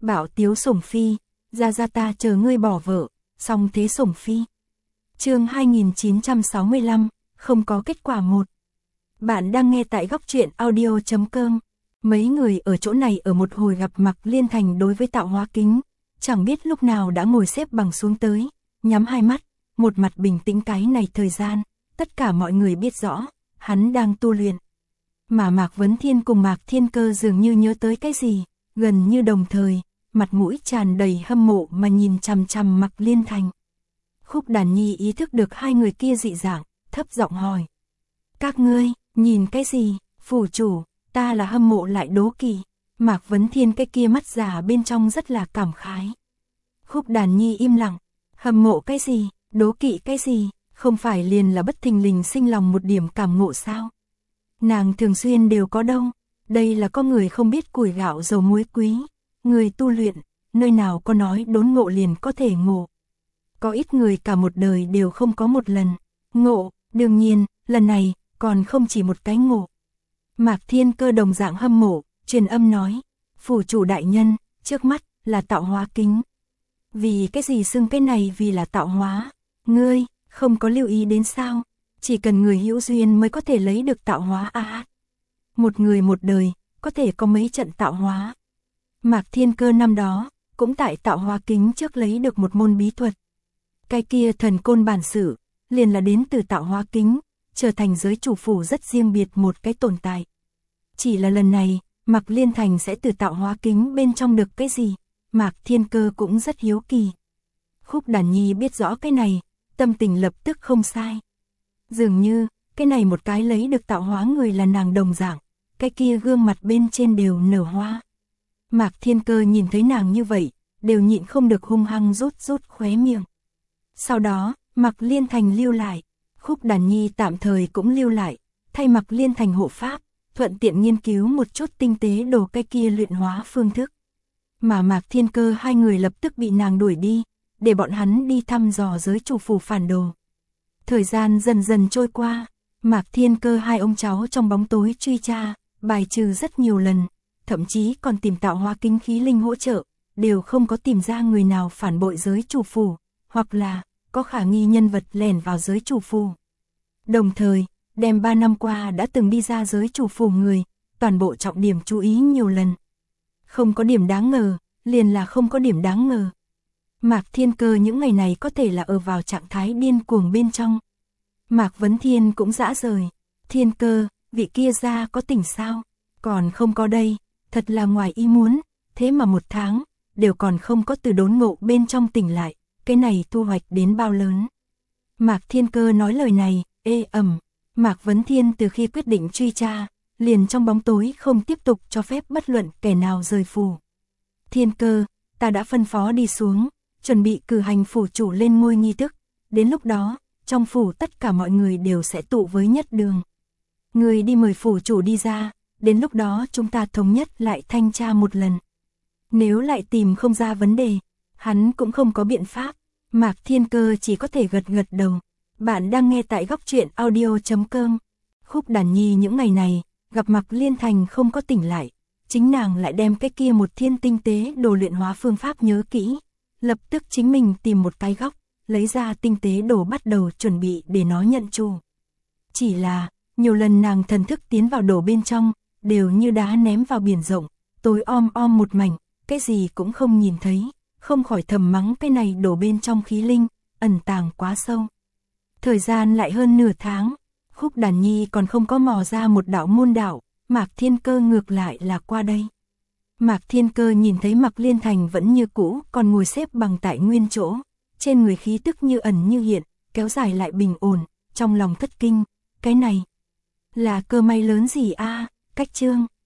Bạo tiếu sủng phi, ra ta chờ ngươi bỏ vợ, xong thế sủng phi. Chương 2965, không có kết quả 1. Bạn đang nghe tại góc truyện audio.com. Mấy người ở chỗ này ở một hồi gặp Mạc Liên Thành đối với tạo hóa kính, chẳng biết lúc nào đã ngồi xếp bằng xuống tới, nhắm hai mắt, một mặt bình tĩnh. Cái này thời gian, tất cả mọi người biết rõ, hắn đang tu luyện. Mà Mạc Vấn Thiên cùng Mạc Thiên Cơ dường như nhớ tới cái gì, gần như đồng thời, mặt mũi tràn đầy hâm mộ mà nhìn chằm chằm Mạc Liên Thành. Khúc Đàn Nhi ý thức được hai người kia dị dạng, thấp giọng hỏi. Các ngươi, nhìn cái gì, phủ chủ, ta là hâm mộ lại đố kỵ. Mạc Vấn Thiên cái kia mắt già bên trong rất là cảm khái. Khúc Đàn Nhi im lặng, hâm mộ cái gì, đố kỵ cái gì, không phải liền là bất thình lình sinh lòng một điểm cảm ngộ sao? Nàng thường xuyên đều có đâu, đây là có người không biết củi gạo dầu muối quý, người tu luyện, nơi nào có nói đốn ngộ liền có thể ngộ. Có ít người cả một đời đều không có một lần ngộ, đương nhiên, lần này, còn không chỉ một cái ngộ. Mạc Thiên Cơ đồng dạng hâm mộ, truyền âm nói, phủ chủ đại nhân, trước mắt, là tạo hóa kính. Vì cái gì xưng cái này vì là tạo hóa, ngươi, không có lưu ý đến sao, chỉ cần người hữu duyên mới có thể lấy được tạo hóa à. Một người một đời, có thể có mấy trận tạo hóa. Mạc Thiên Cơ năm đó, cũng tại tạo hóa kính trước lấy được một môn bí thuật. Cái kia thần côn bản sự, liền là đến từ tạo hóa kính, trở thành giới chủ phủ rất riêng biệt một cái tồn tại. Chỉ là lần này, Mạc Liên Thành sẽ từ tạo hóa kính bên trong được cái gì, Mạc Thiên Cơ cũng rất hiếu kỳ. Khúc Đàn Nhi biết rõ cái này, tâm tình lập tức không sai. Dường như, cái này một cái lấy được tạo hóa người là nàng đồng dạng, cái kia gương mặt bên trên đều nở hoa. Mạc Thiên Cơ nhìn thấy nàng như vậy, đều nhịn không được hung hăng rút khóe miệng. Sau đó, Mạc Liên Thành lưu lại, Khúc Đàn Nhi tạm thời cũng lưu lại, thay Mạc Liên Thành hộ pháp, thuận tiện nghiên cứu một chút tinh tế đồ cái kia luyện hóa phương thức. Mà Mạc Thiên Cơ hai người lập tức bị nàng đuổi đi, để bọn hắn đi thăm dò giới chủ phủ phản đồ. Thời gian dần dần trôi qua, Mạc Thiên Cơ hai ông cháu trong bóng tối truy tra, bài trừ rất nhiều lần, thậm chí còn tìm tạo hóa kính khí linh hỗ trợ, đều không có tìm ra người nào phản bội giới chủ phủ, hoặc là có khả nghi nhân vật lẻn vào giới chủ phủ. Đồng thời, đem 3 năm qua đã từng đi ra giới chủ phủ người, toàn bộ trọng điểm chú ý nhiều lần. Không có điểm đáng ngờ, liền là không có điểm đáng ngờ. Mạc Thiên Cơ những ngày này có thể là ở vào trạng thái điên cuồng bên trong. Mạc Vấn Thiên cũng dã rời. Thiên Cơ, vị kia ra có tỉnh sao? Còn không có đây, thật là ngoài ý muốn, thế mà 1 tháng, đều còn không có từ đốn ngộ bên trong tỉnh lại, cái này thu hoạch đến bao lớn. Mạc Thiên Cơ nói lời này, ê ẩm, Mạc Vấn Thiên từ khi quyết định truy tra, liền trong bóng tối không tiếp tục cho phép bất luận kẻ nào rời phủ. Thiên Cơ, ta đã phân phó đi xuống, chuẩn bị cử hành phủ chủ lên ngôi nghi thức, đến lúc đó, trong phủ tất cả mọi người đều sẽ tụ với nhất đường. Người đi mời phủ chủ đi ra, đến lúc đó chúng ta thống nhất lại thanh tra một lần. Nếu lại tìm không ra vấn đề, hắn cũng không có biện pháp, Mạc Thiên Cơ chỉ có thể gật đầu. Bạn đang nghe tại góc truyện audio.com. Khúc Đàn Nhi những ngày này, gặp Mạc Liên Thành không có tỉnh lại, chính nàng lại đem cái kia một thiên tinh tế đồ luyện hóa phương pháp nhớ kỹ, lập tức chính mình tìm một cái góc, lấy ra tinh tế đồ bắt đầu chuẩn bị để nó nhận chủ. Chỉ là, nhiều lần nàng thần thức tiến vào đồ bên trong, đều như đá ném vào biển rộng, tối om một mảnh, cái gì cũng không nhìn thấy, không khỏi thầm mắng cái này đồ bên trong khí linh, ẩn tàng quá sâu. Thời gian lại hơn nửa tháng, Khúc Đàn Nhi còn không có mò ra một đạo môn đạo, Mạc Thiên Cơ ngược lại là qua đây. Mạc Thiên Cơ nhìn thấy Mạc Liên Thành vẫn như cũ, còn ngồi xếp bằng tại nguyên chỗ, trên người khí tức như ẩn như hiện, kéo dài lại bình ổn, trong lòng thất kinh, cái này là cơ may lớn gì a? Cách chương